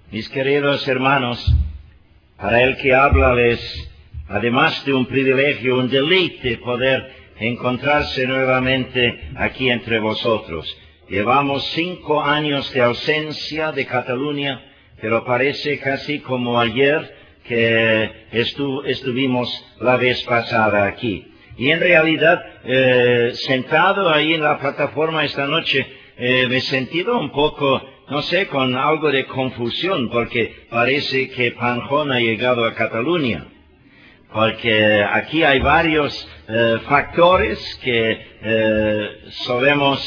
Mis queridos hermanos, para el que habla les, además de un privilegio, un deleite poder encontrarse nuevamente aquí entre vosotros. Llevamos 5 años de ausencia de Cataluña, pero parece casi como ayer que estuvimos la vez pasada aquí. Y en realidad, sentado ahí en la plataforma esta noche, me he sentido un poco, no sé, con algo de confusión, porque parece que Panjón ha llegado a Cataluña. Porque aquí hay varios factores que solemos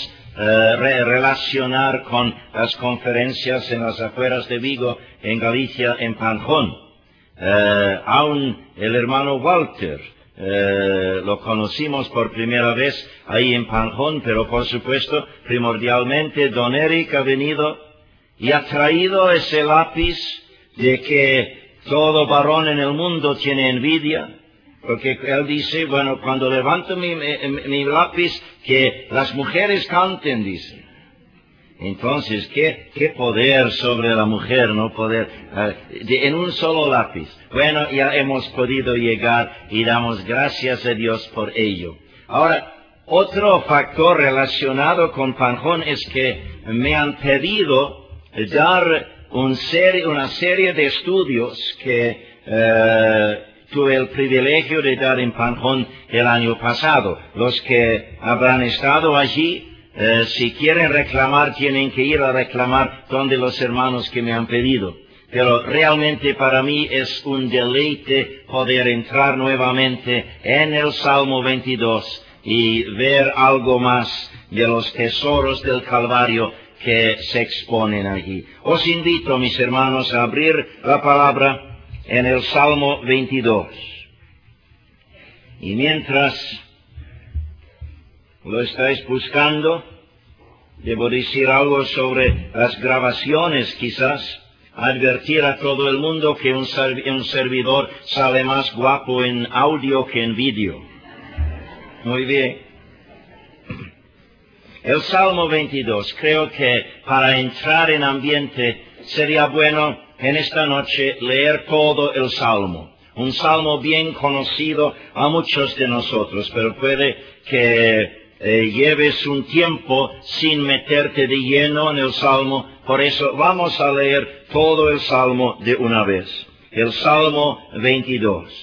relacionar con las conferencias en las afueras de Vigo, en Galicia, en Panjón. Aún el hermano Walter, lo conocimos por primera vez ahí en Panjón, pero por supuesto, primordialmente, don Eric ha venido y ha traído ese lápiz de que todo varón en el mundo tiene envidia, porque él dice, bueno, cuando levanto mi lápiz, que las mujeres canten, dice. Entonces, ¿qué poder sobre la mujer, no poder, en un solo lápiz? Bueno, ya hemos podido llegar y damos gracias a Dios por ello. Ahora, otro factor relacionado con Panjón es que me han pedido dar una serie de estudios que tuve el privilegio de dar en Panjón el año pasado. Los que habrán estado allí, si quieren reclamar, tienen que ir a reclamar donde los hermanos que me han pedido. Pero realmente para mí es un deleite poder entrar nuevamente en el Salmo 22 y ver algo más de los tesoros del Calvario que se exponen allí. Os invito, mis hermanos, a abrir la palabra en el Salmo 22. Y mientras lo estáis buscando, debo decir algo sobre las grabaciones, quizás. Advertir a todo el mundo que un servidor sale más guapo en audio que en vídeo. Muy bien. El Salmo 22, creo que para entrar en ambiente sería bueno en esta noche leer todo el Salmo. Un Salmo bien conocido a muchos de nosotros, pero puede que lleves un tiempo sin meterte de lleno en el Salmo. Por eso vamos a leer todo el Salmo de una vez. El Salmo 22.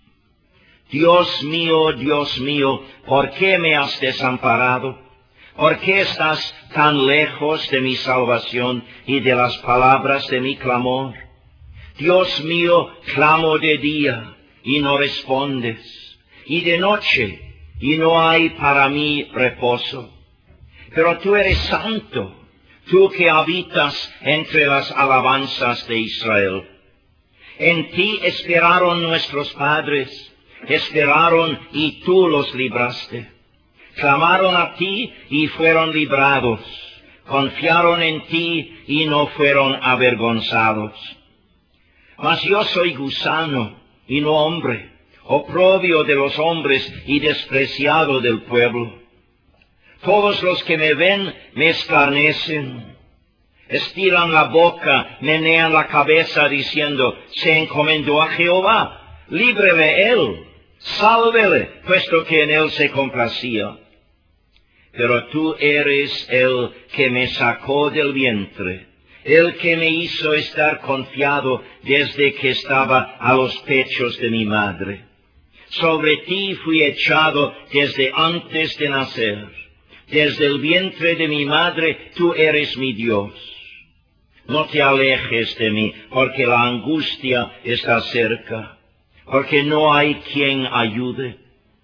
Dios mío, ¿por qué me has desamparado? ¿Por qué estás tan lejos de mi salvación y de las palabras de mi clamor? Dios mío, clamo de día y no respondes, y de noche y no hay para mí reposo. Pero tú eres santo, tú que habitas entre las alabanzas de Israel. En ti esperaron nuestros padres, esperaron y tú los libraste. Clamaron a ti y fueron librados. Confiaron en ti y no fueron avergonzados. Mas yo soy gusano y no hombre, oprobio de los hombres y despreciado del pueblo. Todos los que me ven me escarnecen. Estiran la boca, menean la cabeza diciendo, se encomendó a Jehová, líbrele él, sálvele, puesto que en él se complacía. Pero tú eres el que me sacó del vientre, el que me hizo estar confiado desde que estaba a los pechos de mi madre. Sobre ti fui echado desde antes de nacer. Desde el vientre de mi madre tú eres mi Dios. No te alejes de mí, porque la angustia está cerca, porque no hay quien ayude.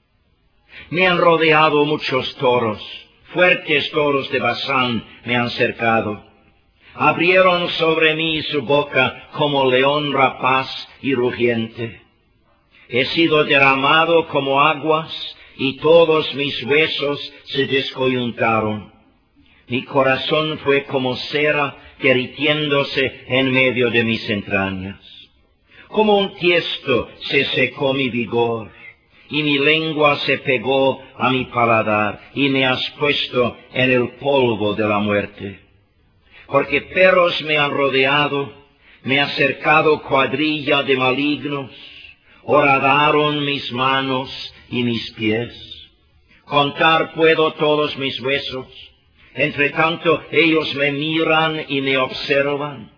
Me han rodeado muchos toros, fuertes toros de Basán me han cercado. Abrieron sobre mí su boca como león rapaz y rugiente. He sido derramado como aguas, y todos mis huesos se descoyuntaron. Mi corazón fue como cera derritiéndose en medio de mis entrañas. Como un tiesto se secó mi vigor, y mi lengua se pegó a mi paladar, y me has puesto en el polvo de la muerte. Porque perros me han rodeado, Me ha cercado cuadrilla de malignos, horadaron mis manos y mis pies. Contar puedo todos mis huesos, entre tanto ellos me miran y me observan.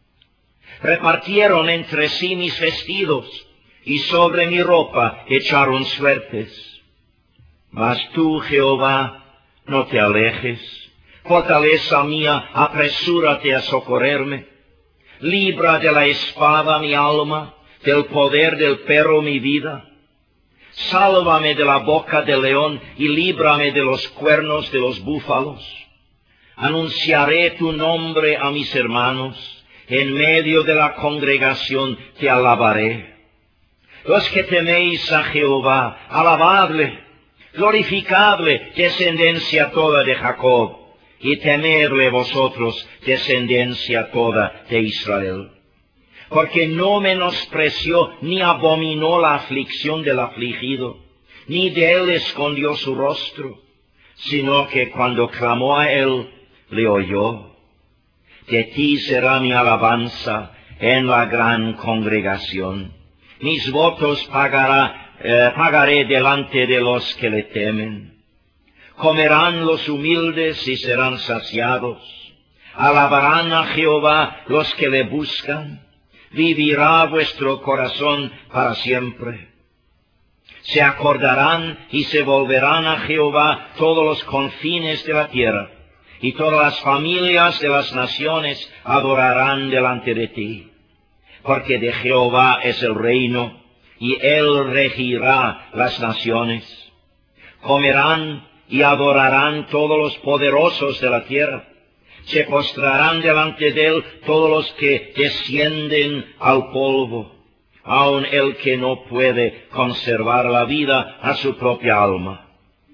Repartieron entre sí mis vestidos, y sobre mi ropa echaron suertes. Mas tú, Jehová, no te alejes. Fortaleza mía, apresúrate a socorrerme. Libra de la espada mi alma, del poder del perro mi vida. Sálvame de la boca del león y líbrame de los cuernos de los búfalos. Anunciaré tu nombre a mis hermanos, en medio de la congregación te alabaré. Los que teméis a Jehová, alabadle, glorificadle, descendencia toda de Jacob, y temedle vosotros, descendencia toda de Israel. Porque no menospreció ni abominó la aflicción del afligido, ni de él escondió su rostro, sino que cuando clamó a él, le oyó. De ti será mi alabanza en la gran congregación. Mis votos pagaré delante de los que le temen. Comerán los humildes y serán saciados. Alabarán a Jehová los que le buscan. Vivirá vuestro corazón para siempre. Se acordarán y se volverán a Jehová todos los confines de la tierra, y todas las familias de las naciones adorarán delante de ti. Porque de Jehová es el reino, y él regirá las naciones. Comerán y adorarán todos los poderosos de la tierra. Se postrarán delante de él todos los que descienden al polvo, aun el que no puede conservar la vida a su propia alma.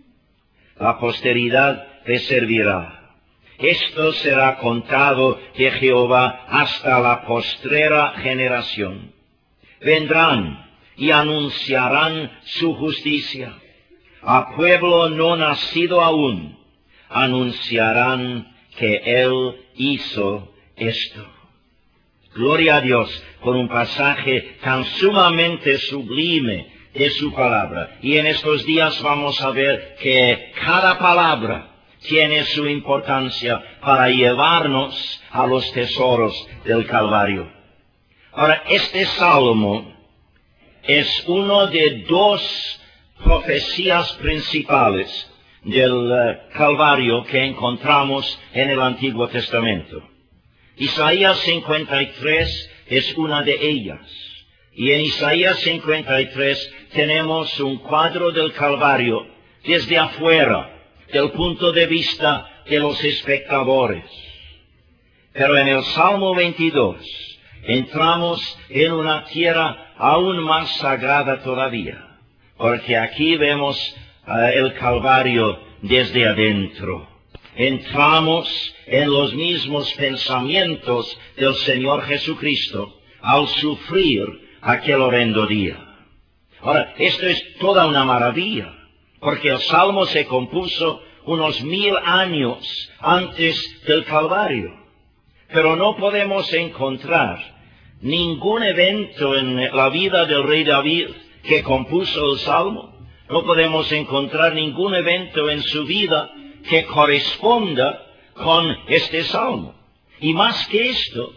La posteridad le servirá. Esto será contado de Jehová hasta la postrera generación. Vendrán y anunciarán su justicia. A pueblo no nacido aún anunciarán que él hizo esto. Gloria a Dios por un pasaje tan sumamente sublime de su palabra. Y en estos días vamos a ver que cada palabra tiene su importancia para llevarnos a los tesoros del Calvario. Ahora, este salmo es uno de dos profecías principales del Calvario que encontramos en el Antiguo Testamento. Isaías 53 es una de ellas. Y en Isaías 53 tenemos un cuadro del Calvario desde afuera, del punto de vista de los espectadores. Pero en el Salmo 22 entramos en una tierra aún más sagrada todavía, porque aquí vemos el Calvario desde adentro. Entramos en los mismos pensamientos del Señor Jesucristo al sufrir aquel horrendo día. Ahora, esto es toda una maravilla, porque el Salmo se compuso unos 1000 años antes del Calvario. Pero no podemos encontrar ningún evento en la vida del rey David que compuso el Salmo. No podemos encontrar ningún evento en su vida que corresponda con este Salmo. Y más que esto,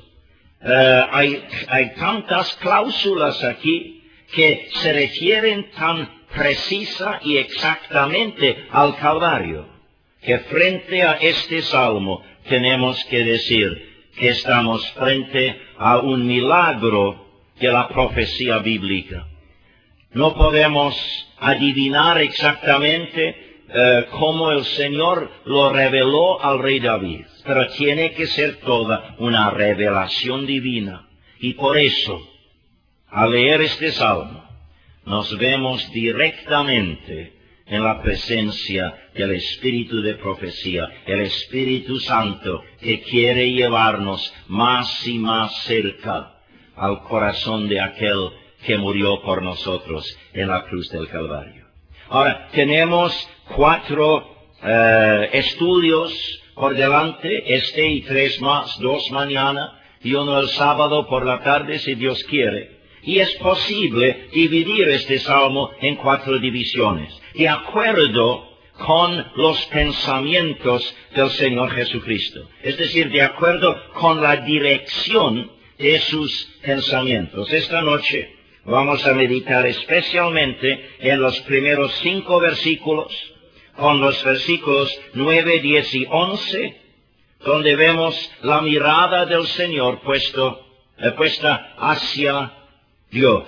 hay tantas cláusulas aquí que se refieren tan precisa y exactamente al Calvario, que frente a este Salmo tenemos que decir que estamos frente a un milagro de la profecía bíblica. No podemos adivinar exactamente cómo el Señor lo reveló al rey David, pero tiene que ser toda una revelación divina. Y por eso, al leer este Salmo, nos vemos directamente en la presencia del Espíritu de profecía, el Espíritu Santo que quiere llevarnos más y más cerca al corazón de aquel que murió por nosotros en la cruz del Calvario. Ahora, tenemos 4 estudios por delante, este y 3 más, 2 mañana, y uno el sábado por la tarde si Dios quiere. Y es posible dividir este salmo en 4 divisiones, de acuerdo con los pensamientos del Señor Jesucristo. Es decir, de acuerdo con la dirección de sus pensamientos. Esta noche vamos a meditar especialmente en los primeros 5 versículos, con los versículos 9, 10 y 11, donde vemos la mirada del Señor puesta hacia Dios.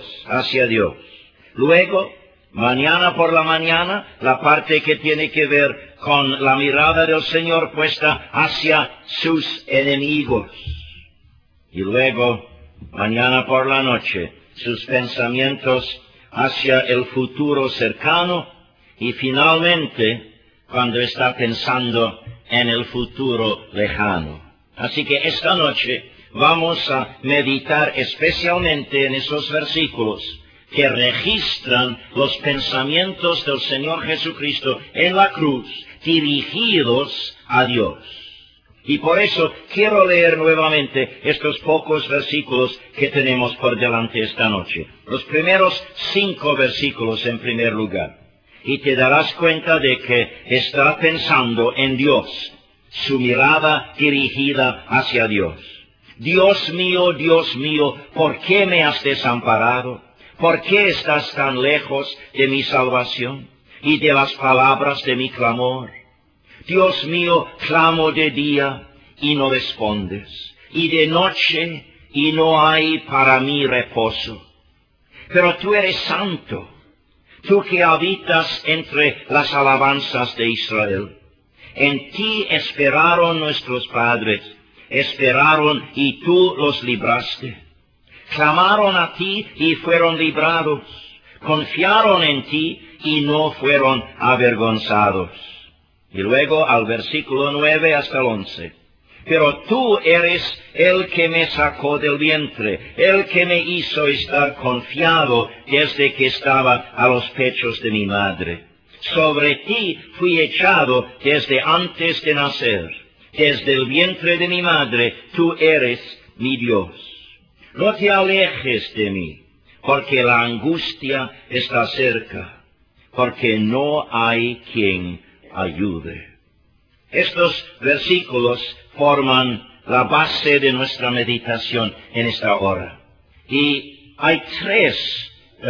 Luego, mañana por la mañana, la parte que tiene que ver con la mirada del Señor puesta hacia sus enemigos. Y luego, mañana por la noche, sus pensamientos hacia el futuro cercano y finalmente, cuando está pensando en el futuro lejano. Así que esta noche vamos a meditar especialmente en esos versículos que registran los pensamientos del Señor Jesucristo en la cruz, dirigidos a Dios. Y por eso quiero leer nuevamente estos pocos versículos que tenemos por delante esta noche. Los primeros 5 versículos en primer lugar. Y te darás cuenta de que está pensando en Dios, su mirada dirigida hacia Dios. Dios mío, ¿por qué me has desamparado? ¿Por qué estás tan lejos de mi salvación y de las palabras de mi clamor? Dios mío, clamo de día y no respondes, y de noche y no hay para mí reposo. Pero tú eres santo, tú que habitas entre las alabanzas de Israel. En ti esperaron nuestros padres, esperaron y tú los libraste. Clamaron a ti y fueron librados, confiaron en ti y no fueron avergonzados. Y luego al versículo 9 hasta el 11. Pero tú eres el que me sacó del vientre, el que me hizo estar confiado desde que estaba a los pechos de mi madre. Sobre ti fui echado desde antes de nacer. Desde el vientre de mi madre tú eres mi Dios. No te alejes de mí, porque la angustia está cerca, porque no hay quien ayude. Estos versículos forman la base de nuestra meditación en esta hora. Y hay 3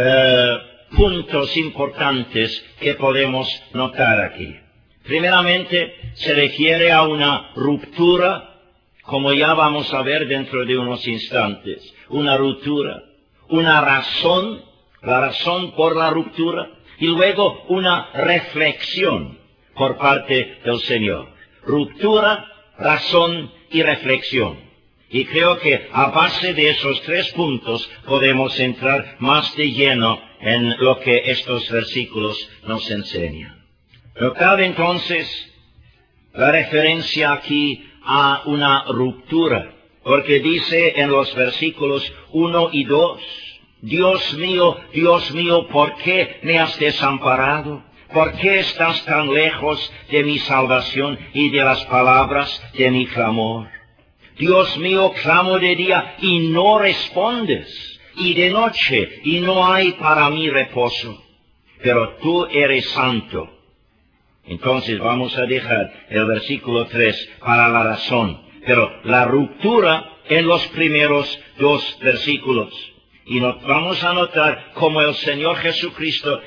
puntos importantes que podemos notar aquí. Primeramente, se refiere a una ruptura, como ya vamos a ver dentro de unos instantes. Una ruptura, una razón, la razón por la ruptura, y luego una reflexión por parte del Señor. Ruptura, razón y reflexión. Y creo que a base de esos 3 puntos podemos entrar más de lleno en lo que estos versículos nos enseñan. Notad entonces la referencia aquí a una ruptura, porque dice en los versículos 1 y 2, Dios mío, ¿por qué me has desamparado? ¿Por qué estás tan lejos de mi salvación y de las palabras de mi clamor? Dios mío, clamo de día y no respondes, y de noche y no hay para mí reposo. Pero tú eres santo. Entonces vamos a dejar el versículo 3 para la razón. Pero la ruptura en los primeros 2 versículos. Y vamos a notar cómo el Señor Jesucristo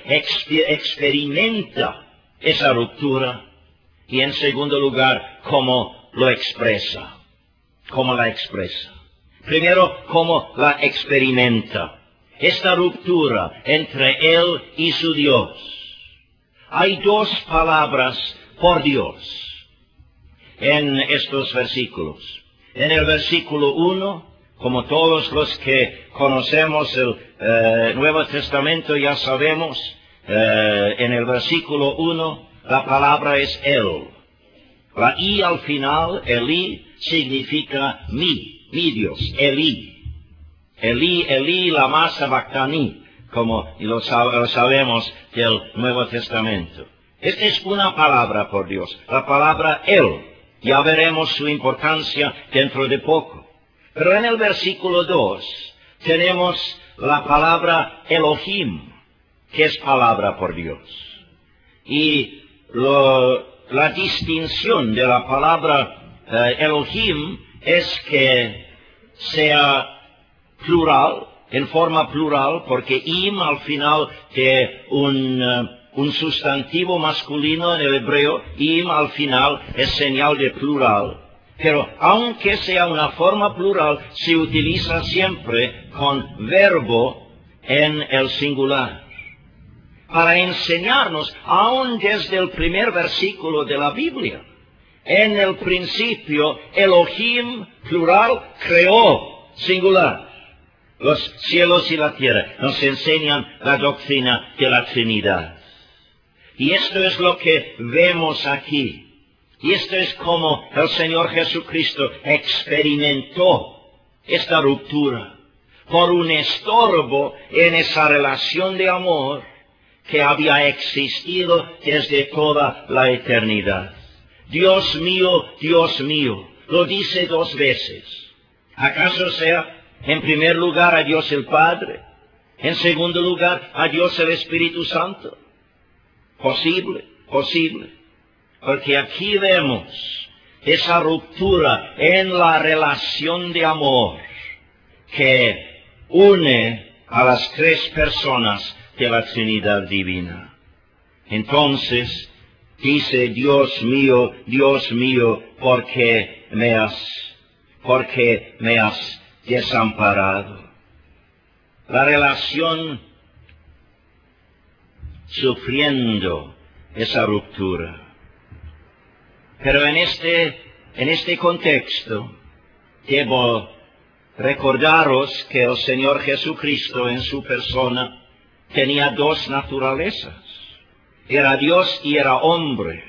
experimenta esa ruptura. Y en segundo lugar, cómo lo expresa. Cómo la expresa. Primero, cómo la experimenta. Esta ruptura entre Él y su Dios. Hay 2 palabras por Dios en estos versículos. En el versículo 1, como todos los que conocemos el Nuevo Testamento ya sabemos, en el versículo 1 la palabra es Él. La I al final, Elí, significa mi Dios, Elí. Elí, lama sabactani, como lo sabemos del Nuevo Testamento. Esta es una palabra por Dios, la palabra Él. Ya veremos su importancia dentro de poco. Pero en el versículo 2 tenemos la palabra Elohim, que es palabra por Dios. Y la distinción de la palabra Elohim es que sea plural, en forma plural, porque im al final de un sustantivo masculino en el hebreo, im al final es señal de plural. Pero aunque sea una forma plural, se utiliza siempre con verbo en el singular, para enseñarnos, aún desde el primer versículo de la Biblia, en el principio Elohim, plural, creó, singular, los cielos y la tierra. Nos enseñan la doctrina de la Trinidad. Y esto es lo que vemos aquí. Y esto es como el Señor Jesucristo experimentó esta ruptura por un estorbo en esa relación de amor que había existido desde toda la eternidad. Dios mío, lo dice 2 veces. ¿Acaso sea, en primer lugar, a Dios el Padre? En segundo lugar, a Dios el Espíritu Santo. Posible. Porque aquí vemos esa ruptura en la relación de amor que une a las 3 personas de la Trinidad divina. Entonces, dice, Dios mío, ¿por qué me has desamparado? La relación sufriendo esa ruptura. Pero en este contexto, debo recordaros que el Señor Jesucristo en su persona tenía 2 naturalezas. Era Dios y era hombre.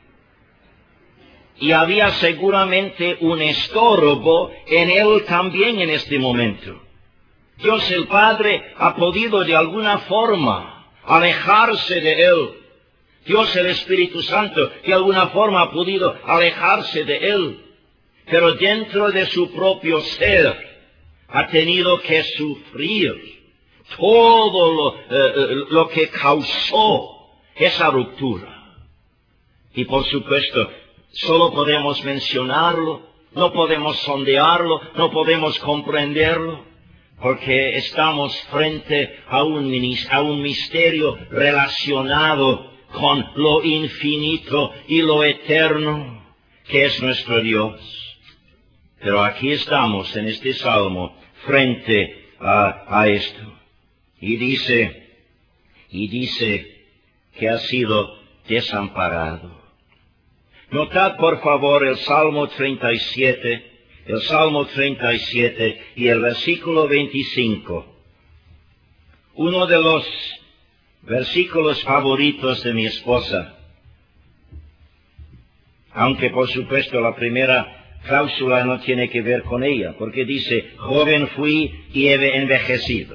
Y había seguramente un estorbo en él también en este momento. Dios el Padre ha podido de alguna forma alejarse de él. Dios el Espíritu Santo de alguna forma ha podido alejarse de él. Pero dentro de su propio ser ha tenido que sufrir todo lo que causó esa ruptura. Y por supuesto, solo podemos mencionarlo, no podemos sondearlo, no podemos comprenderlo, porque estamos frente a un misterio relacionado con lo infinito y lo eterno, que es nuestro Dios. Pero aquí estamos en este salmo frente a esto. Y dice que ha sido desamparado. Notad por favor el Salmo 37 y el versículo 25. Uno de los versículos favoritos de mi esposa. Aunque por supuesto la primera cláusula no tiene que ver con ella, porque dice, joven fui y he envejecido.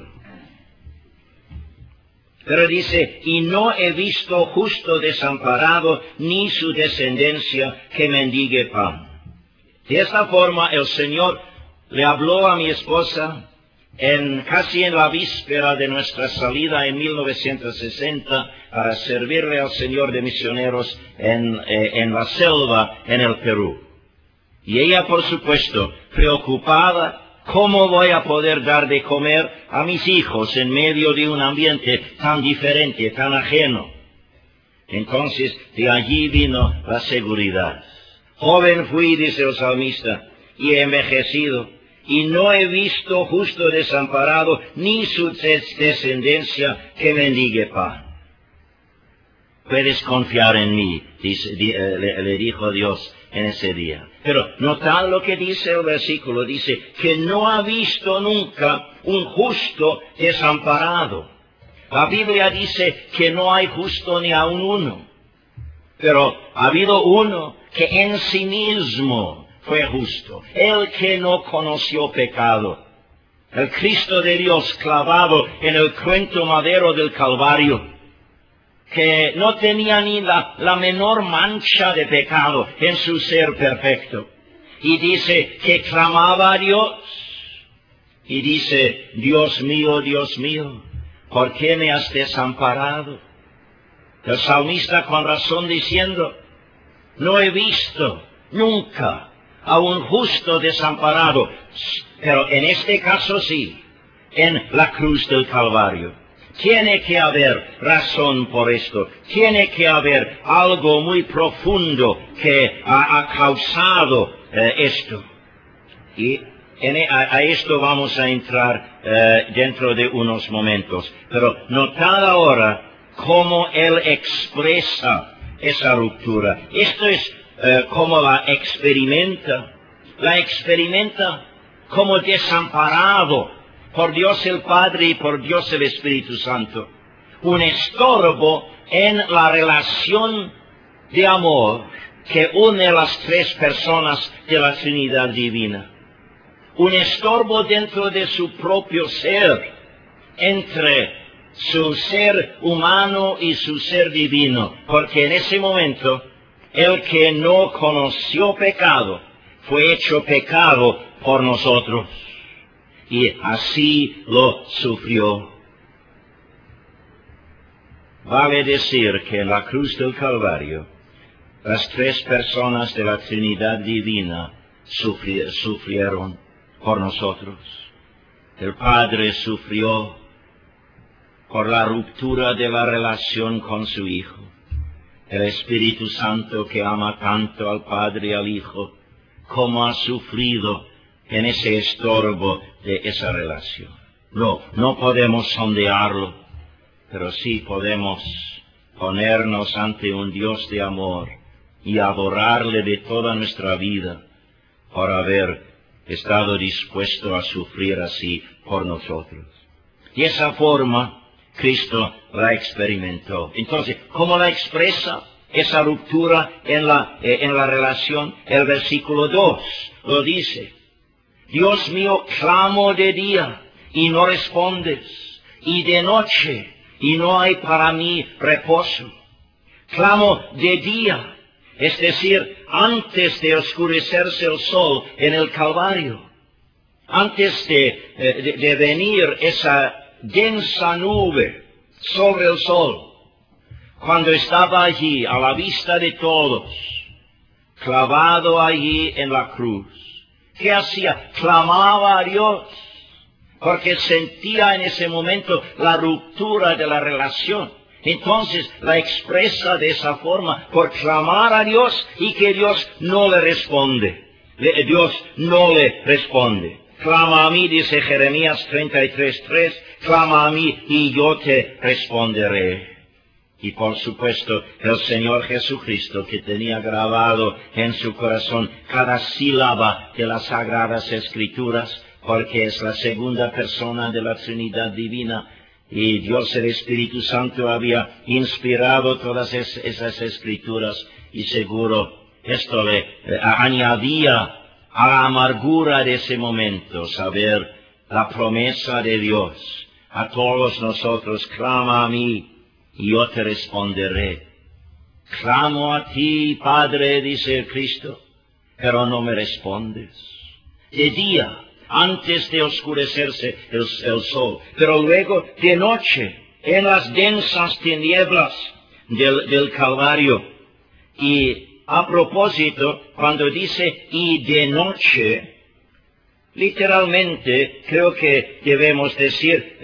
Pero dice, y no he visto justo desamparado, ni su descendencia que mendigue pan. De esta forma el Señor le habló a mi esposa casi en la víspera de nuestra salida en 1960 para servirle al Señor de misioneros en la selva en el Perú. Y ella, por supuesto, preocupada, ¿cómo voy a poder dar de comer a mis hijos en medio de un ambiente tan diferente, tan ajeno? Entonces, de allí vino la seguridad. Joven fui, dice el salmista, y he envejecido, y no he visto justo desamparado, ni su descendencia que mendigue pan. Puedes confiar en mí, le dijo Dios en ese día. Pero notad lo que dice el versículo, dice que no ha visto nunca un justo desamparado. La Biblia dice que no hay justo ni aun uno, pero ha habido uno que en sí mismo fue justo, el que no conoció pecado, el Cristo de Dios clavado en el cruento madero del Calvario, que no tenía ni la menor mancha de pecado en su ser perfecto. Y dice que clamaba a Dios y dice, Dios mío, ¿por qué me has desamparado? El salmista con razón diciendo, no he visto nunca a un justo desamparado, pero en este caso sí, en la cruz del Calvario. Tiene que haber razón por esto, tiene que haber algo muy profundo que ha causado esto. Y a esto vamos a entrar dentro de unos momentos. Pero notad ahora cómo él expresa esa ruptura. Esto es cómo la experimenta. La experimenta como desamparado por Dios el Padre y por Dios el Espíritu Santo. Un estorbo en la relación de amor que une a las tres personas de la Trinidad Divina. Un estorbo dentro de su propio ser, entre su ser humano y su ser divino, porque en ese momento, el que no conoció pecado, fue hecho pecado por nosotros, y así lo sufrió. Vale decir que en la cruz del Calvario, las tres personas de la Trinidad Divina sufrieron por nosotros. El Padre sufrió por la ruptura de la relación con su Hijo. El Espíritu Santo, que ama tanto al Padre y al Hijo, como ha sufrido en ese estorbo de esa relación. No podemos sondearlo, pero sí podemos ponernos ante un Dios de amor y adorarle de toda nuestra vida por haber estado dispuesto a sufrir así por nosotros. Y esa forma Cristo la experimentó. Entonces, ¿cómo la expresa esa ruptura en la relación? El versículo 2 lo dice. Dios mío, clamo de día y no respondes, y de noche y no hay para mí reposo. Clamo de día, es decir, antes de oscurecerse el sol en el Calvario, antes de venir esa densa nube sobre el sol, cuando estaba allí a la vista de todos, clavado allí en la cruz. ¿Qué hacía? Clamaba a Dios, porque sentía en ese momento la ruptura de la relación. Entonces la expresa de esa forma, por clamar a Dios y que Dios no le responde. Dios no le responde. Clama a mí, dice Jeremías 33:3, clama a mí y yo te responderé. Y por supuesto, el Señor Jesucristo, que tenía grabado en su corazón cada sílaba de las Sagradas Escrituras, porque es la segunda persona de la Trinidad Divina, y Dios el Espíritu Santo había inspirado todas esas Escrituras, y seguro esto le añadía a la amargura de ese momento, saber la promesa de Dios a todos nosotros: clama a mí y yo te responderé. Clamo a ti, Padre, dice el Cristo, pero no me respondes. De día, antes de oscurecerse el sol, pero luego de noche, en las densas tinieblas del Calvario. Y a propósito, cuando dice y de noche, literalmente creo que debemos decir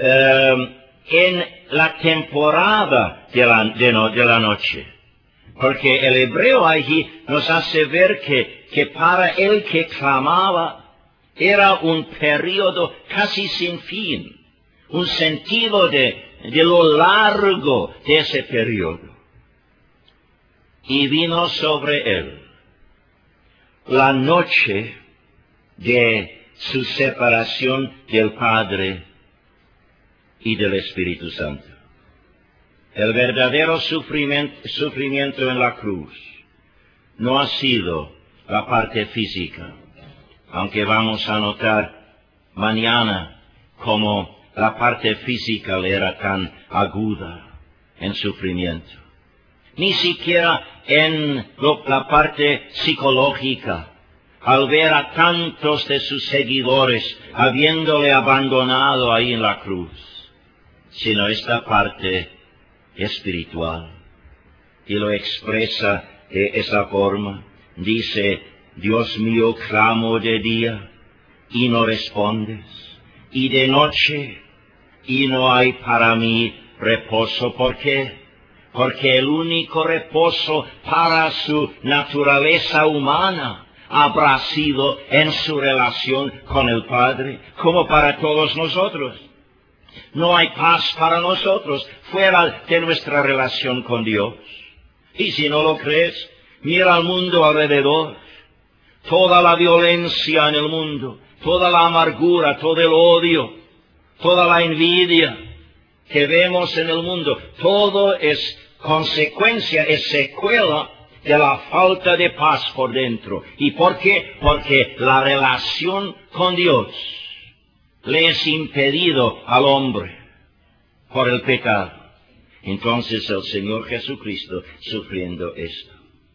en la temporada de la noche. Porque el hebreo allí nos hace ver que para el que clamaba era un periodo casi sin fin, un sentido de lo largo de ese periodo. Y vino sobre él la noche de su separación del Padre y del Espíritu Santo. El verdadero sufrimiento en la cruz no ha sido la parte física, aunque vamos a notar mañana cómo la parte física le era tan aguda en sufrimiento. Ni siquiera en la parte psicológica, al ver a tantos de sus seguidores habiéndole abandonado ahí en la cruz, sino esta parte espiritual. Y lo expresa de esa forma. Dice, Dios mío, clamo de día y no respondes, y de noche y no hay para mí reposo. ¿Por qué? Porque el único reposo para su naturaleza humana habrá sido en su relación con el Padre, como para todos nosotros. No hay paz para nosotros fuera de nuestra relación con Dios. Y si no lo crees, mira al mundo alrededor. Toda la violencia en el mundo, toda la amargura, todo el odio, toda la envidia que vemos en el mundo, todo es consecuencia, es secuela de la falta de paz por dentro. ¿Y por qué? Porque la relación con Dios le es impedido al hombre por el pecado. Entonces el Señor Jesucristo sufriendo esto.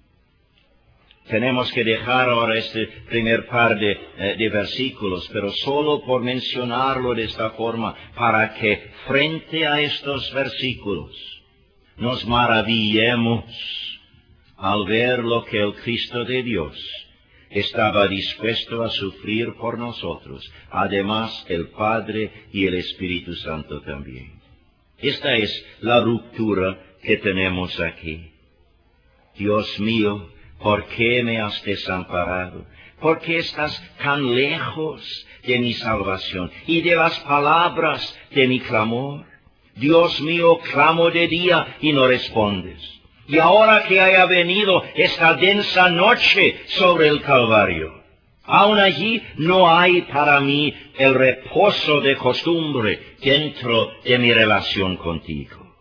Tenemos que dejar ahora este primer par de versículos, pero solo por mencionarlo de esta forma, para que frente a estos versículos nos maravillemos al ver lo que el Cristo de Dios estaba dispuesto a sufrir por nosotros, además el Padre y el Espíritu Santo también. Esta es la ruptura que tenemos aquí. Dios mío, ¿por qué me has desamparado? ¿Por qué estás tan lejos de mi salvación y de las palabras de mi clamor? Dios mío, clamo de día y no respondes. Y ahora que haya venido esta densa noche sobre el Calvario, aún allí no hay para mí el reposo de costumbre dentro de mi relación contigo.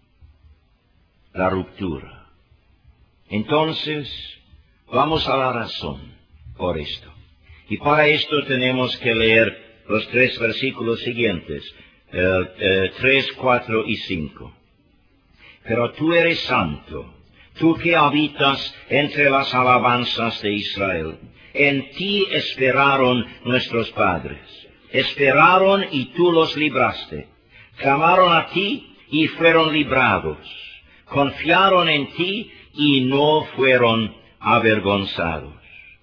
La ruptura. Entonces, vamos a la razón por esto. Y para esto tenemos que leer los 3 versículos siguientes, 3, 4 y 5. Pero tú eres santo, tú que habitas entre las alabanzas de Israel. En ti esperaron nuestros padres. Esperaron y tú los libraste. Clamaron a ti y fueron librados. Confiaron en ti y no fueron avergonzados.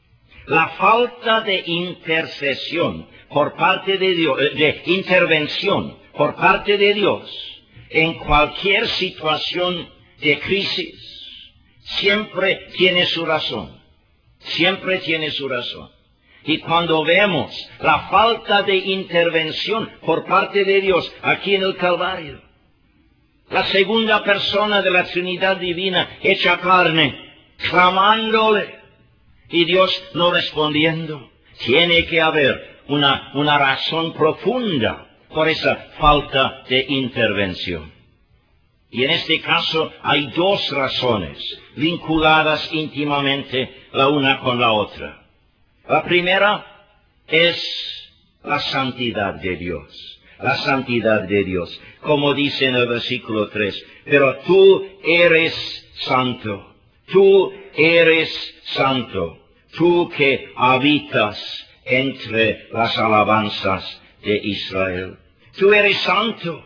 La falta de intercesión por parte de Dios, de intervención por parte de Dios en cualquier situación de crisis, siempre tiene su razón. Siempre tiene su razón. Y cuando vemos la falta de intervención por parte de Dios aquí en el Calvario, la segunda persona de la Trinidad Divina hecha carne, clamándole, y Dios no respondiendo, tiene que haber una razón profunda por esa falta de intervención. Y en este caso hay 2 razones vinculadas íntimamente la una con la otra. La primera es la santidad de Dios. La santidad de Dios. Como dice en el versículo 3, pero tú eres santo. Tú eres santo. Tú que habitas entre las alabanzas de Israel. Tú eres santo.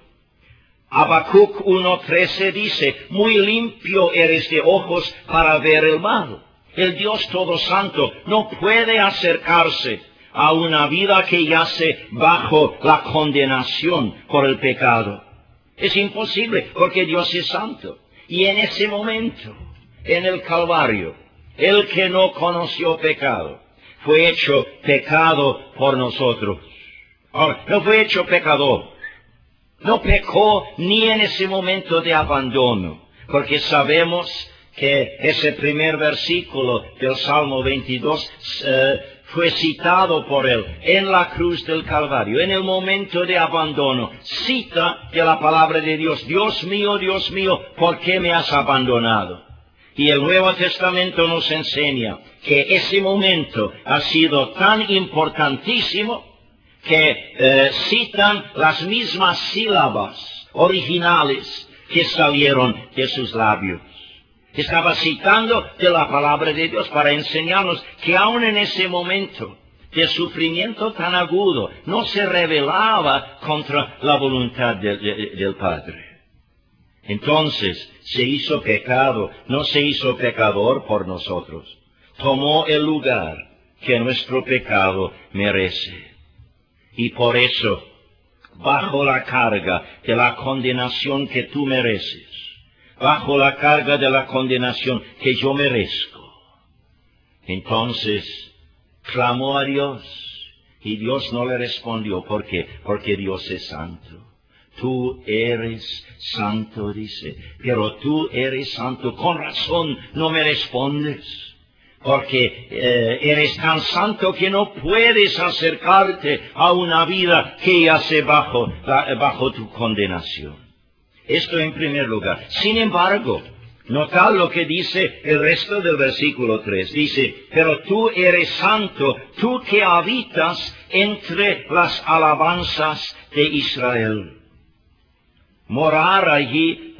Habacuc 1:13 dice, muy limpio eres de ojos para ver el mal. El Dios Todo Santo no puede acercarse a una vida que yace bajo la condenación por el pecado. Es imposible porque Dios es santo. Y en ese momento, en el Calvario, el que no conoció pecado, fue hecho pecado por nosotros. Ahora, no fue hecho pecador. No pecó ni en ese momento de abandono, porque sabemos que ese primer versículo del Salmo 22 fue citado por él en la cruz del Calvario, en el momento de abandono. Cita de la palabra de Dios, Dios mío, ¿por qué me has abandonado? Y el Nuevo Testamento nos enseña que ese momento ha sido tan importantísimo que citan las mismas sílabas originales que salieron de sus labios. Estaba citando de la palabra de Dios para enseñarnos que aún en ese momento de sufrimiento tan agudo no se rebelaba contra la voluntad del Padre. Entonces se hizo pecado, no se hizo pecador por nosotros. Tomó el lugar que nuestro pecado merece. Y por eso, bajo la carga de la condenación que tú mereces, bajo la carga de la condenación que yo merezco, entonces clamó a Dios, y Dios no le respondió. ¿Por qué? Porque Dios es santo. Tú eres santo, dice, pero tú eres santo. Con razón no me respondes, porque eres tan santo que no puedes acercarte a una vida que yace bajo tu condenación. Esto en primer lugar. Sin embargo, notad lo que dice el resto del versículo 3. Dice, pero tú eres santo, tú que habitas entre las alabanzas de Israel. Morar allí,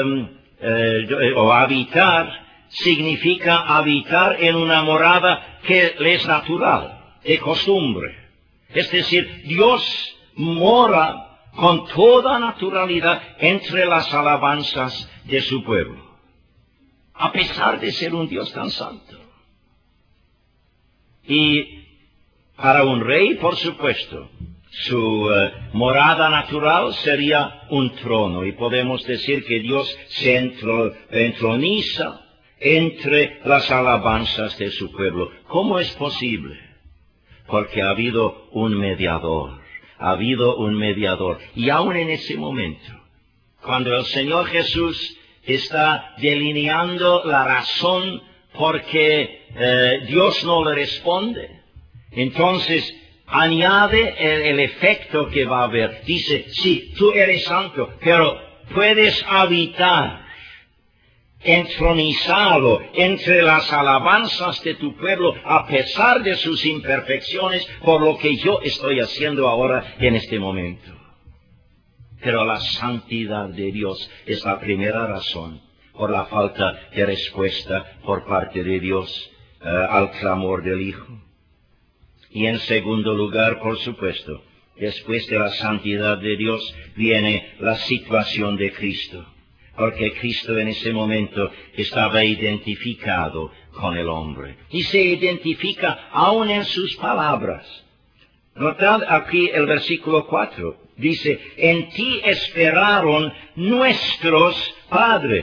o habitar, significa habitar en una morada que le es natural, de costumbre. Es decir, Dios mora con toda naturalidad entre las alabanzas de su pueblo, a pesar de ser un Dios tan santo. Y para un rey, por supuesto, su morada natural sería un trono, y podemos decir que Dios se entroniza entre las alabanzas de su pueblo. ¿Cómo es posible? Porque ha habido un mediador, y aún en ese momento, cuando el Señor Jesús está delineando la razón por qué Dios no le responde, entonces añade el efecto que va a haber. Dice, sí, tú eres santo, pero puedes habitar entronizado entre las alabanzas de tu pueblo a pesar de sus imperfecciones, por lo que yo estoy haciendo ahora en este momento. Pero la santidad de Dios es la primera razón por la falta de respuesta por parte de Dios al clamor del Hijo. Y en segundo lugar, por supuesto, después de la santidad de Dios viene la situación de Cristo, porque Cristo en ese momento estaba identificado con el hombre, y se identifica aún en sus palabras. Notad aquí el versículo 4, dice, en ti esperaron nuestros padres.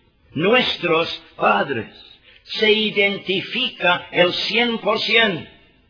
Se identifica el 100%.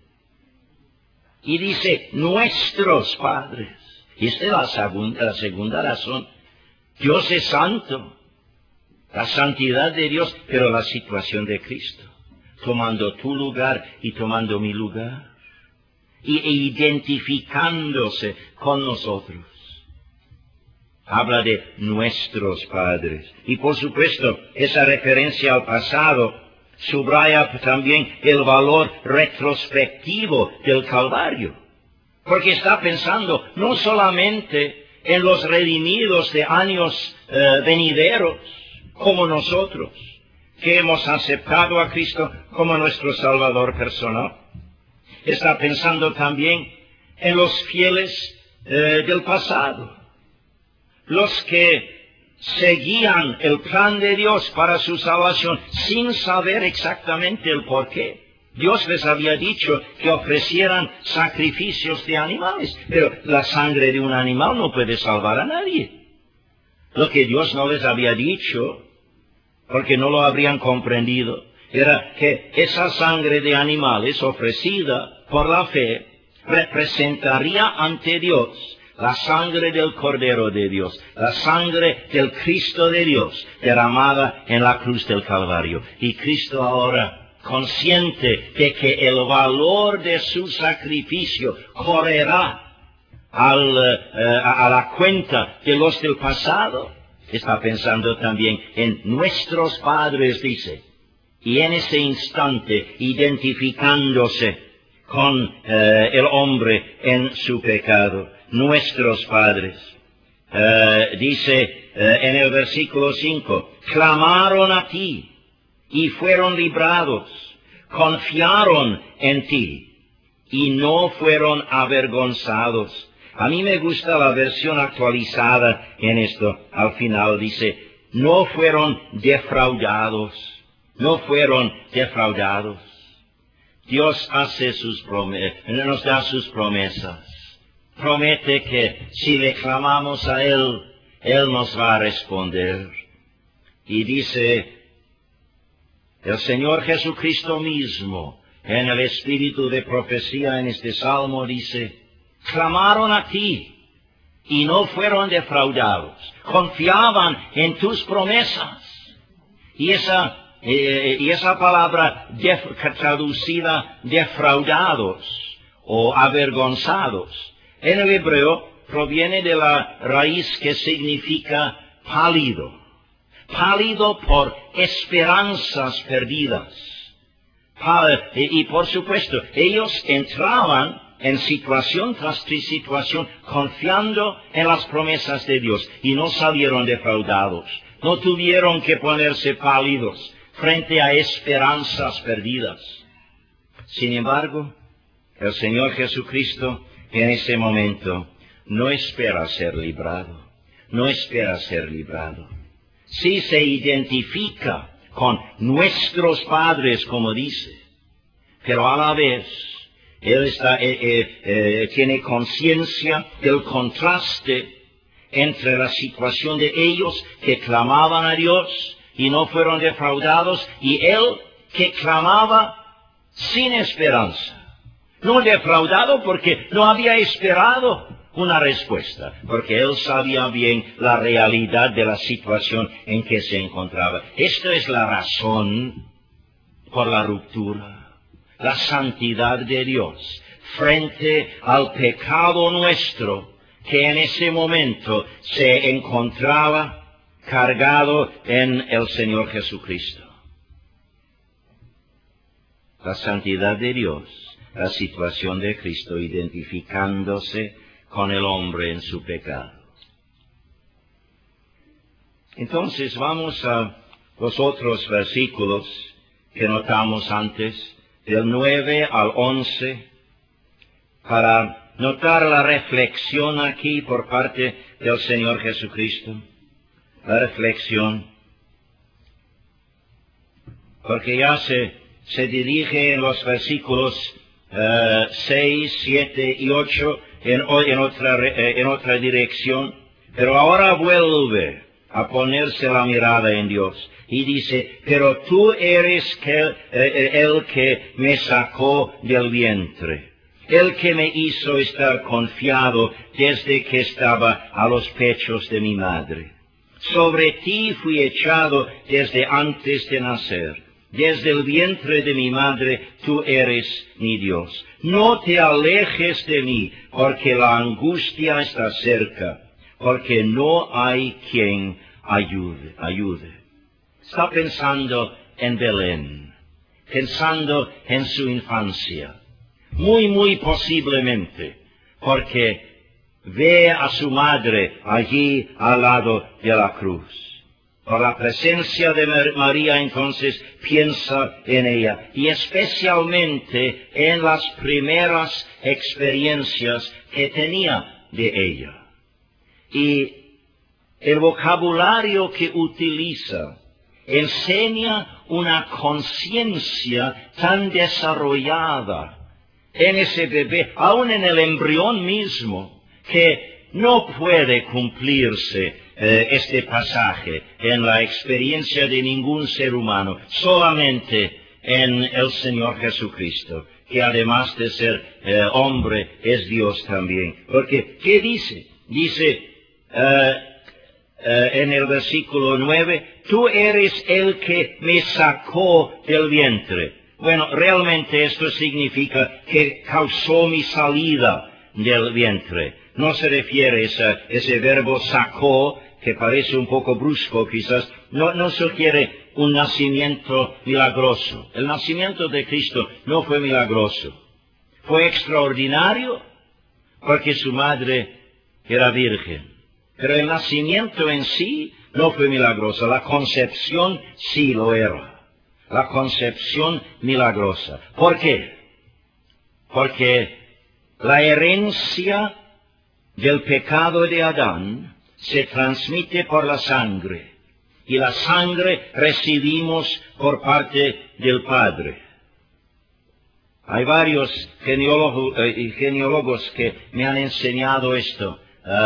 Y dice, nuestros padres. Y esta es la segunda razón. Dios es santo. La santidad de Dios, pero la situación de Cristo. Tomando tu lugar y tomando mi lugar. E identificándose con nosotros. Habla de nuestros padres. Y por supuesto, esa referencia al pasado subraya también el valor retrospectivo del Calvario, porque está pensando no solamente en los redimidos de años venideros, como nosotros, que hemos aceptado a Cristo como nuestro Salvador personal. Está pensando también en los fieles del pasado, los que seguían el plan de Dios para su salvación sin saber exactamente el porqué. Dios les había dicho que ofrecieran sacrificios de animales, pero la sangre de un animal no puede salvar a nadie. Lo que Dios no les había dicho, porque no lo habrían comprendido, era que esa sangre de animales ofrecida por la fe representaría ante Dios la sangre del Cordero de Dios, la sangre del Cristo de Dios, derramada en la cruz del Calvario. Y Cristo ahora, consciente de que el valor de su sacrificio correrá a la cuenta de los del pasado, está pensando también en nuestros padres, dice. Y en ese instante, identificándose con el hombre en su pecado, nuestros padres. Dice en el versículo 5, clamaron a ti. y fueron librados, confiaron en ti y no fueron avergonzados. A mí me gusta la versión actualizada en esto. Al final dice, no fueron defraudados, no fueron defraudados. Dios hace nos da sus promesas. Promete que si le clamamos a Él, Él nos va a responder. Y dice, el Señor Jesucristo mismo, en el espíritu de profecía en este salmo, dice, clamaron a ti y no fueron defraudados. Confiaban en tus promesas. Y esa palabra traducida defraudados o avergonzados, en el hebreo proviene de la raíz que significa pálido. Pálido por esperanzas perdidas. Y por supuesto, ellos entraban en situación tras situación confiando en las promesas de Dios y no salieron defraudados. No tuvieron que ponerse pálidos frente a esperanzas perdidas. Sin embargo, el Señor Jesucristo en ese momento no espera ser librado. No espera ser librado. Sí se identifica con nuestros padres, como dice, pero a la vez Él tiene conciencia del contraste entre la situación de ellos que clamaban a Dios y no fueron defraudados, y Él que clamaba sin esperanza. No defraudado porque no había esperado una respuesta, porque Él sabía bien la realidad de la situación en que se encontraba. Esta es la razón por la ruptura, la santidad de Dios frente al pecado nuestro que en ese momento se encontraba cargado en el Señor Jesucristo. La santidad de Dios, la situación de Cristo identificándose con el hombre en su pecado. Entonces vamos a los otros versículos que notamos antes, del 9 al 11, para notar la reflexión aquí por parte del Señor Jesucristo. La reflexión, porque ya se dirige en los versículos 6, 7 y 8 en otra dirección, pero ahora vuelve a ponerse la mirada en Dios y dice, pero tú eres el que me sacó del vientre, el que me hizo estar confiado desde que estaba a los pechos de mi madre. Sobre ti fui echado desde antes de nacer. Desde el vientre de mi madre tú eres mi Dios. No te alejes de mí, porque la angustia está cerca, porque no hay quien ayude. Está pensando en Belén, pensando en su infancia, muy posiblemente, porque ve a su madre allí al lado de la cruz. Por la presencia de María, entonces, piensa en ella, y especialmente en las primeras experiencias que tenía de ella. Y el vocabulario que utiliza enseña una conciencia tan desarrollada en ese bebé, aún en el embrión mismo, que no puede cumplirse este pasaje en la experiencia de ningún ser humano, solamente en el Señor Jesucristo, que además de ser hombre, es Dios también. Porque, ¿qué dice? Dice en el versículo 9, tú eres el que me sacó del vientre. Bueno, realmente esto significa que causó mi salida del vientre. No se refiere ese verbo sacó, que parece un poco brusco quizás, no sugiere un nacimiento milagroso. El nacimiento de Cristo no fue milagroso. Fue extraordinario porque su madre era virgen. Pero el nacimiento en sí no fue milagroso. La concepción sí lo era. la concepción milagrosa. ¿Por qué? Porque la herencia del pecado de Adán se transmite por la sangre, y la sangre recibimos por parte del Padre. Hay varios genealogos que me han enseñado esto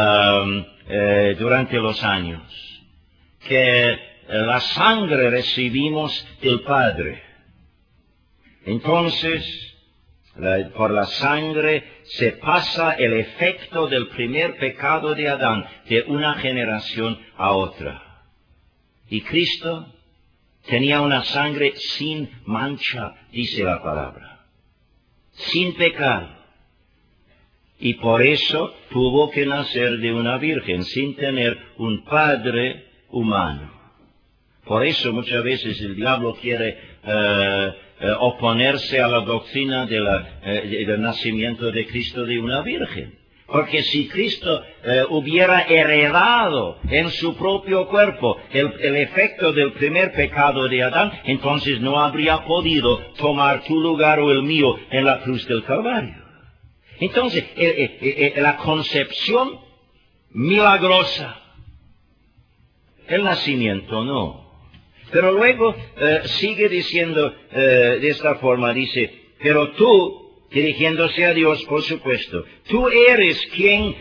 durante los años, que la sangre recibimos del Padre. Entonces, por la sangre se pasa el efecto del primer pecado de Adán de una generación a otra. Y Cristo tenía una sangre sin mancha, dice la palabra, sin pecado. Y por eso tuvo que nacer de una virgen, sin tener un padre humano. Por eso muchas veces el diablo quiere oponerse a la doctrina del nacimiento de Cristo de una virgen. Porque si Cristo hubiera heredado en su propio cuerpo el efecto del primer pecado de Adán, entonces no habría podido tomar tu lugar o el mío en la cruz del Calvario. Entonces, la concepción milagrosa, el nacimiento no. Pero luego sigue diciendo de esta forma, dice, pero tú, dirigiéndose a Dios, por supuesto, tú eres quien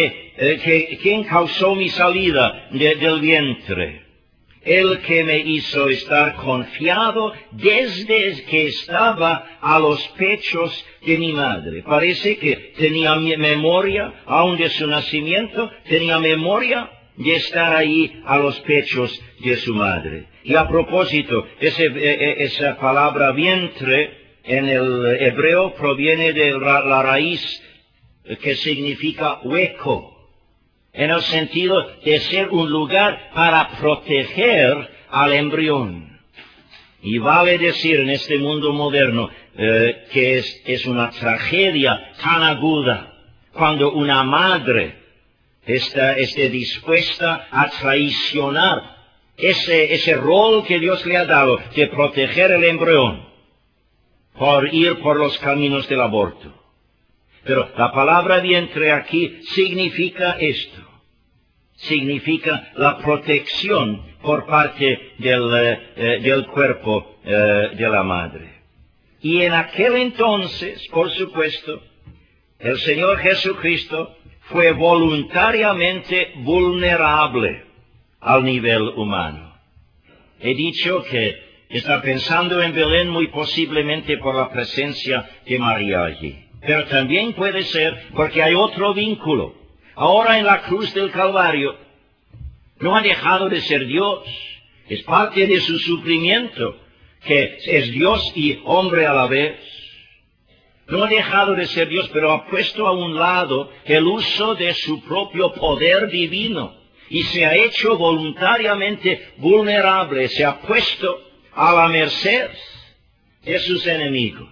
causó mi salida del vientre, el que me hizo estar confiado desde que estaba a los pechos de mi madre. Parece que tenía memoria, aun de su nacimiento, tenía memoria de estar ahí a los pechos de su madre. Y a propósito, esa palabra vientre en el hebreo proviene de la raíz que significa hueco, en el sentido de ser un lugar para proteger al embrión. Y vale decir en este mundo moderno que es una tragedia tan aguda cuando una madre esté dispuesta a traicionar ese rol que Dios le ha dado de proteger el embrión por ir por los caminos del aborto. Pero la palabra vientre aquí significa esto. Significa la protección por parte del cuerpo de la madre. Y en aquel entonces, por supuesto, el Señor Jesucristo fue voluntariamente vulnerable al nivel humano. He dicho que está pensando en Belén muy posiblemente por la presencia de María allí. Pero también puede ser porque hay otro vínculo. Ahora en la cruz del Calvario no ha dejado de ser Dios. Es parte de su sufrimiento, que es Dios y hombre a la vez. No ha dejado de ser Dios, pero ha puesto a un lado el uso de su propio poder divino y se ha hecho voluntariamente vulnerable, se ha puesto a la merced de sus enemigos.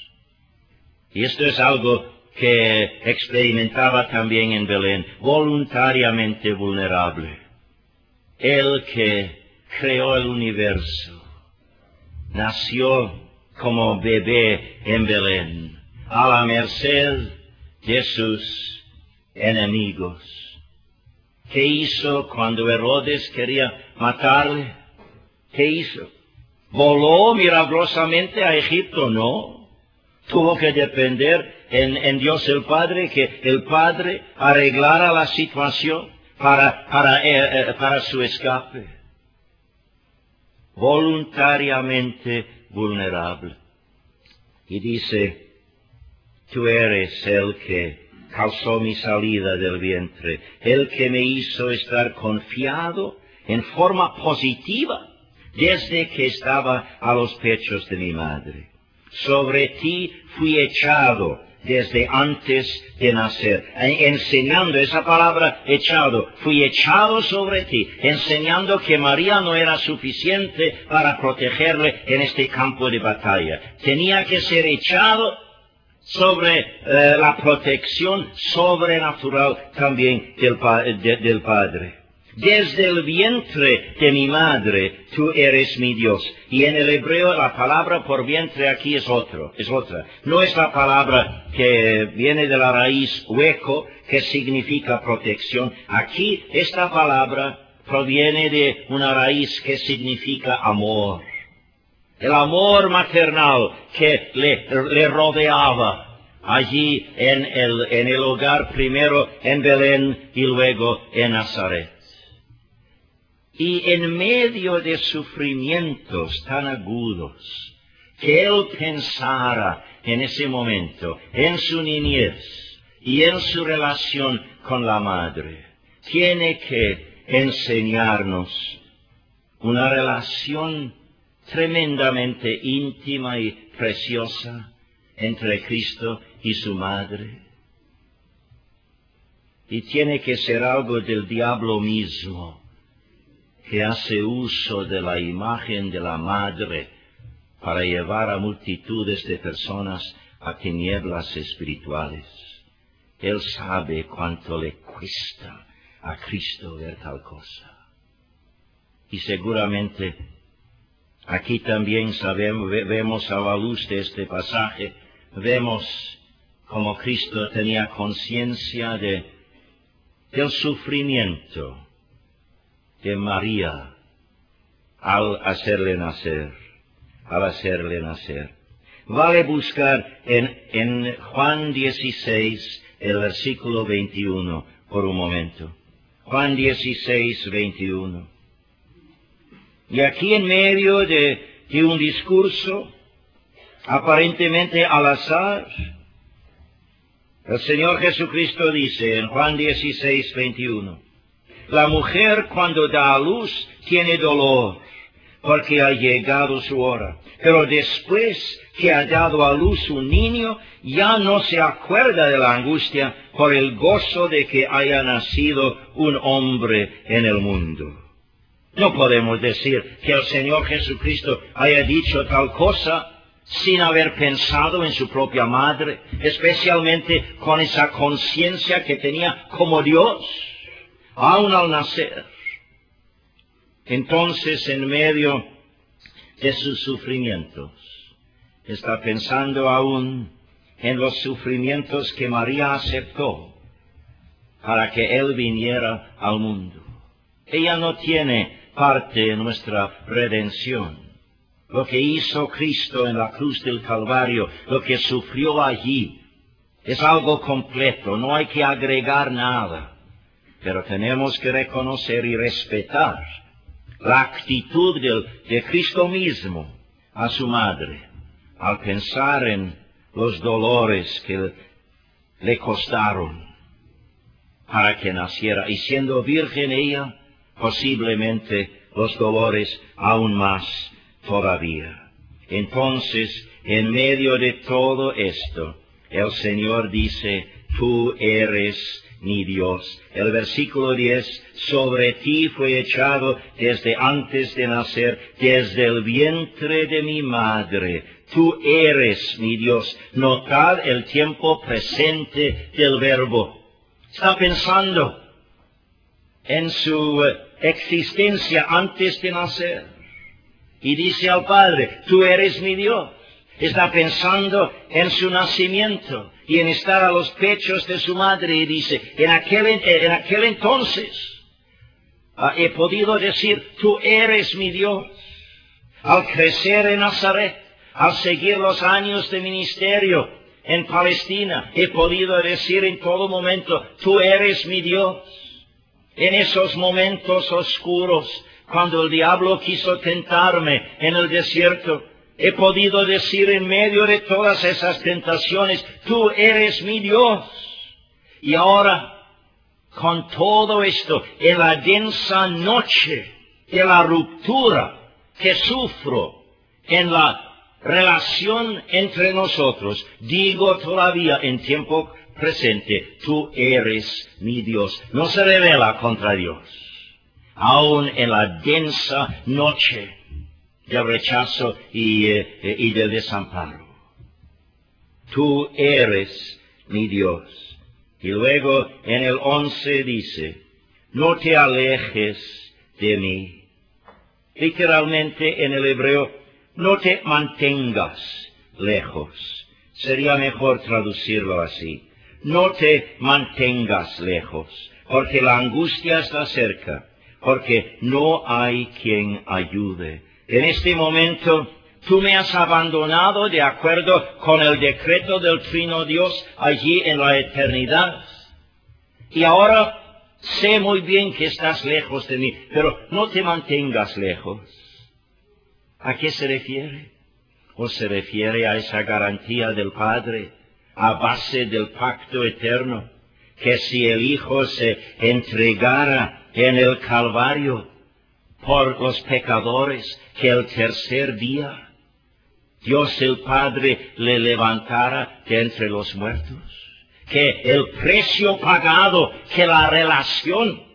Y esto es algo que experimentaba también en Belén, voluntariamente vulnerable. El que creó el universo nació como bebé en Belén, a la merced de sus enemigos. ¿Qué hizo cuando Herodes quería matarle? ¿Qué hizo? ¿Voló milagrosamente a Egipto? No. Tuvo que depender en Dios el Padre, que el Padre arreglara la situación para su escape. Voluntariamente vulnerable. Y dice, tú eres el que causó mi salida del vientre, el que me hizo estar confiado en forma positiva desde que estaba a los pechos de mi madre. Sobre ti fui echado desde antes de nacer. Enseñando esa palabra echado, fui echado sobre ti, enseñando que María no era suficiente para protegerle en este campo de batalla. Tenía que ser echado sobre la protección sobrenatural también del Padre. Desde el vientre de mi madre, tú eres mi Dios. Y en el hebreo la palabra por vientre aquí es otra. No es la palabra que viene de la raíz hueco, que significa protección. Aquí esta palabra proviene de una raíz que significa amor. El amor maternal que le rodeaba allí en el hogar, primero en Belén y luego en Nazaret. Y en medio de sufrimientos tan agudos, que él pensara en ese momento, en su niñez y en su relación con la madre, tiene que enseñarnos una relación tremendamente íntima y preciosa entre Cristo y su madre. Y tiene que ser algo del diablo mismo, que hace uso de la imagen de la madre para llevar a multitudes de personas a tinieblas espirituales. Él sabe cuánto le cuesta a Cristo ver tal cosa. Y seguramente aquí también vemos a la luz de este pasaje, vemos como Cristo tenía conciencia del sufrimiento de María al hacerle nacer. Vale buscar en Juan 16, el versículo 21, por un momento. Juan 16, 21. Y aquí en medio de un discurso aparentemente al azar, el Señor Jesucristo dice en Juan 16, 21, la mujer cuando da a luz tiene dolor, porque ha llegado su hora. Pero después que ha dado a luz un niño, ya no se acuerda de la angustia por el gozo de que haya nacido un hombre en el mundo. No podemos decir que el Señor Jesucristo haya dicho tal cosa sin haber pensado en su propia madre, especialmente con esa conciencia que tenía como Dios, aún al nacer. Entonces, en medio de sus sufrimientos, está pensando aún en los sufrimientos que María aceptó para que Él viniera al mundo. Ella no tiene parte en nuestra redención. Lo que hizo Cristo en la cruz del Calvario, lo que sufrió allí, es algo completo, no hay que agregar nada. Pero tenemos que reconocer y respetar la actitud de Cristo mismo a su madre, al pensar en los dolores que le costaron para que naciera, y siendo virgen ella, posiblemente los dolores aún más todavía. Entonces, en medio de todo esto, el Señor dice, tú eres mi Dios. El versículo 10, sobre ti fue echado desde antes de nacer, desde el vientre de mi madre. Tú eres mi Dios. Notad el tiempo presente del verbo. Está pensando en su existencia antes de nacer. Y dice al Padre, tú eres mi Dios. Está pensando en su nacimiento y en estar a los pechos de su madre, y dice, en aquel entonces he podido decir, tú eres mi Dios. Al crecer en Nazaret, al seguir los años de ministerio en Palestina, he podido decir en todo momento, tú eres mi Dios. En esos momentos oscuros, cuando el diablo quiso tentarme en el desierto, he podido decir en medio de todas esas tentaciones, tú eres mi Dios. Y ahora, con todo esto, en la densa noche de la ruptura que sufro en la relación entre nosotros, digo todavía en tiempo presente, tú eres mi Dios. No se revela contra Dios, aún en la densa noche del rechazo y del desamparo. Tú eres mi Dios. Y luego en el 11 dice, no te alejes de mí. Literalmente en el hebreo, no te mantengas lejos. Sería mejor traducirlo así. No te mantengas lejos, porque la angustia está cerca, porque no hay quien ayude. En este momento, tú me has abandonado de acuerdo con el decreto del Trino Dios allí en la eternidad. Y ahora sé muy bien que estás lejos de mí, pero no te mantengas lejos. ¿A qué se refiere? ¿O se refiere a esa garantía del Padre, a base del pacto eterno, que si el Hijo se entregara en el Calvario por los pecadores, que el tercer día Dios el Padre le levantara de entre los muertos? Que el precio pagado, que la relación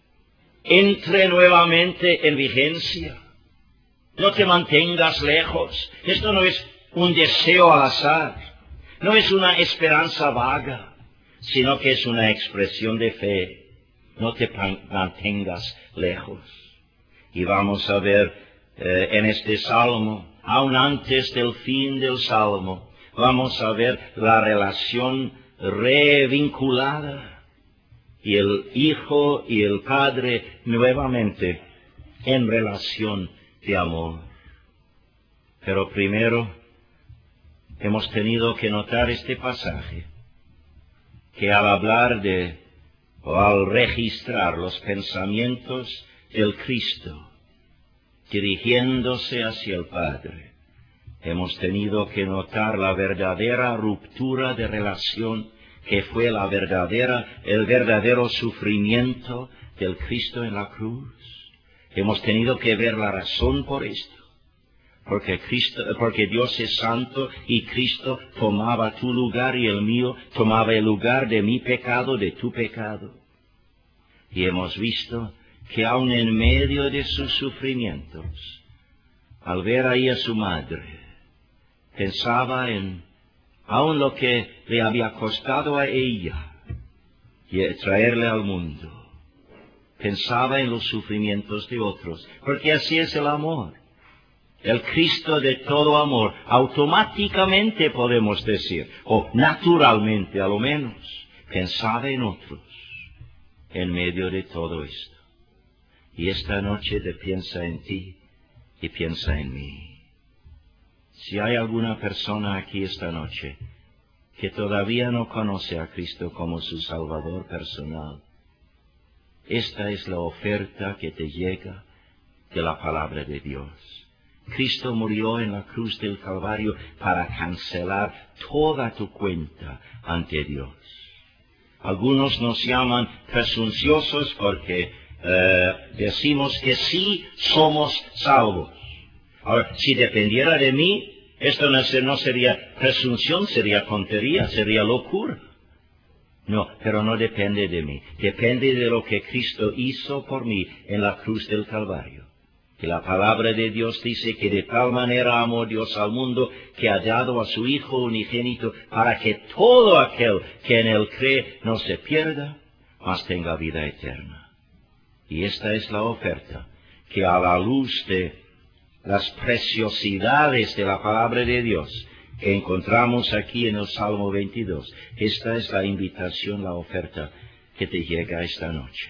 entre nuevamente en vigencia. No te mantengas lejos. Esto no es un deseo al azar, no es una esperanza vaga, sino que es una expresión de fe. No te mantengas lejos. Y vamos a ver en este salmo, aún antes del fin del salmo, vamos a ver la relación revinculada, y el Hijo y el Padre nuevamente en relación de amor. Pero primero hemos tenido que notar este pasaje, que al hablar de, o al registrar los pensamientos del Cristo, dirigiéndose hacia el Padre, hemos tenido que notar la verdadera ruptura de relación que fue el verdadero sufrimiento del Cristo en la cruz. Hemos tenido que ver la razón por esto, porque Dios es santo y Cristo tomaba tu lugar y el mío, tomaba el lugar de mi pecado, de tu pecado. Y hemos visto que aun en medio de sus sufrimientos, al ver ahí a su madre, pensaba en aun lo que le había costado a ella y traerle al mundo. Pensaba en los sufrimientos de otros, porque así es el amor. El Cristo de todo amor, automáticamente podemos decir, o naturalmente a lo menos, pensaba en otros en medio de todo esto. Y esta noche te piensa en ti y piensa en mí. Si hay alguna persona aquí esta noche que todavía no conoce a Cristo como su Salvador personal, esta es la oferta que te llega de la palabra de Dios. Cristo murió en la cruz del Calvario para cancelar toda tu cuenta ante Dios. Algunos nos llaman presunciosos porque decimos que sí somos salvos. Ahora, si dependiera de mí, esto no sería presunción, sería tontería, sería locura. No, pero no depende de mí. Depende de lo que Cristo hizo por mí en la cruz del Calvario. Que la palabra de Dios dice que de tal manera amó Dios al mundo que ha dado a su Hijo unigénito para que todo aquel que en él cree no se pierda, mas tenga vida eterna. Y esta es la oferta que a la luz de las preciosidades de la palabra de Dios que encontramos aquí en el Salmo 22, esta es la invitación, la oferta que te llega esta noche.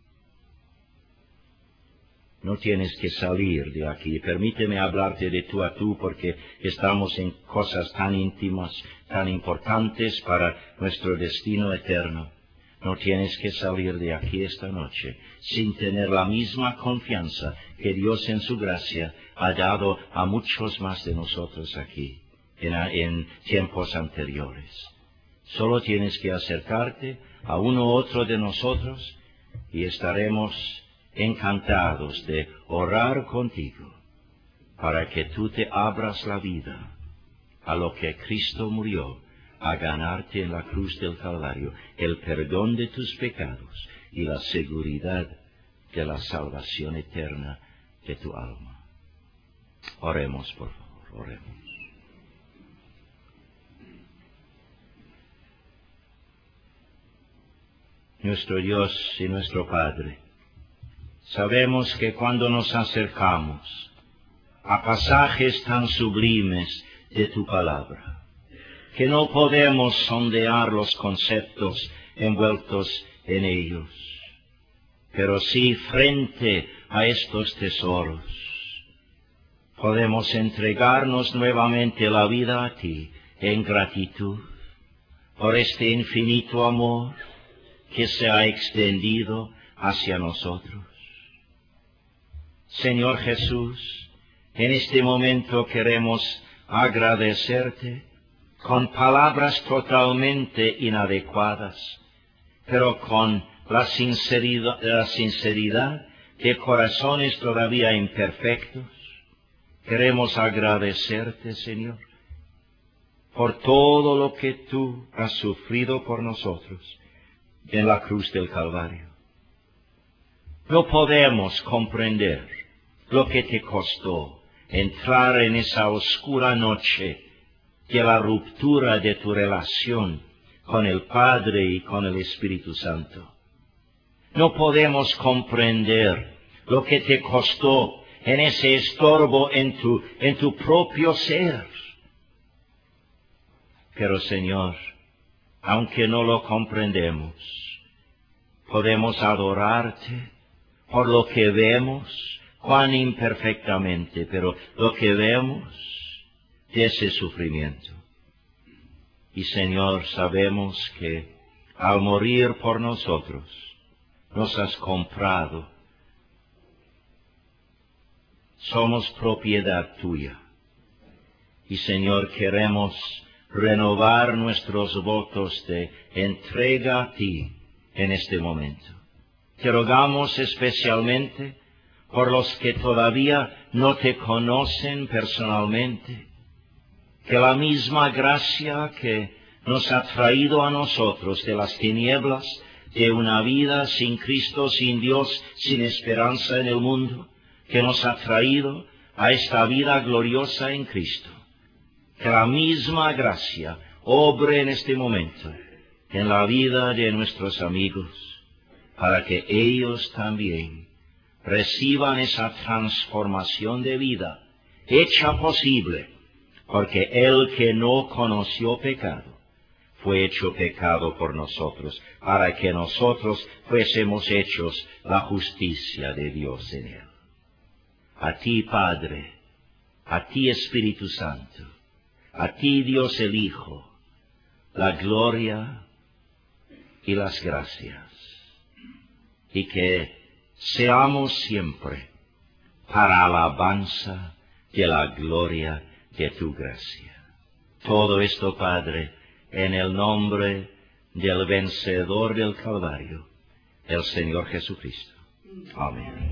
No tienes que salir de aquí. Permíteme hablarte de tú a tú porque estamos en cosas tan íntimas, tan importantes para nuestro destino eterno. No tienes que salir de aquí esta noche sin tener la misma confianza que Dios en su gracia ha dado a muchos más de nosotros aquí en tiempos anteriores. Solo tienes que acercarte a uno u otro de nosotros y estaremos encantados de orar contigo para que tú te abras la vida a lo que Cristo murió a ganarte en la cruz del Calvario, el perdón de tus pecados y la seguridad de la salvación eterna de tu alma. Oremos, por favor, oremos. Nuestro Dios y nuestro Padre, Sabemos que cuando nos acercamos a pasajes tan sublimes de tu palabra, que no podemos sondear los conceptos envueltos en ellos, pero sí frente a estos tesoros, podemos entregarnos nuevamente la vida a ti en gratitud por este infinito amor que se ha extendido hacia nosotros. Señor Jesús, en este momento queremos agradecerte con palabras totalmente inadecuadas, pero con la sinceridad de corazones todavía imperfectos. Queremos agradecerte, Señor, por todo lo que tú has sufrido por nosotros en la cruz del Calvario. No podemos comprender lo que te costó entrar en esa oscura noche de la ruptura de tu relación con el Padre y con el Espíritu Santo. No podemos comprender lo que te costó en ese estorbo en tu propio ser. Pero, Señor, aunque no lo comprendemos, podemos adorarte por lo que vemos, cuán imperfectamente, pero lo que vemos de ese sufrimiento. Y, Señor, sabemos que al morir por nosotros, nos has comprado. Somos propiedad tuya. Y, Señor, queremos renovar nuestros votos de entrega a ti en este momento. Te rogamos especialmente por los que todavía no te conocen personalmente, que la misma gracia que nos ha traído a nosotros de las tinieblas, de una vida sin Cristo, sin Dios, sin esperanza en el mundo, que nos ha traído a esta vida gloriosa en Cristo. Que la misma gracia obre en este momento en la vida de nuestros amigos, para que ellos también reciban esa transformación de vida hecha posible, porque el que no conoció pecado fue hecho pecado por nosotros, para que nosotros fuésemos hechos la justicia de Dios en él. A ti, Padre, a ti, Espíritu Santo, a ti, Dios el Hijo, la gloria y las gracias, y que seamos siempre para alabanza de la gloria de tu gracia. Todo esto, Padre, en el nombre del vencedor del Calvario, el Señor Jesucristo. Amén.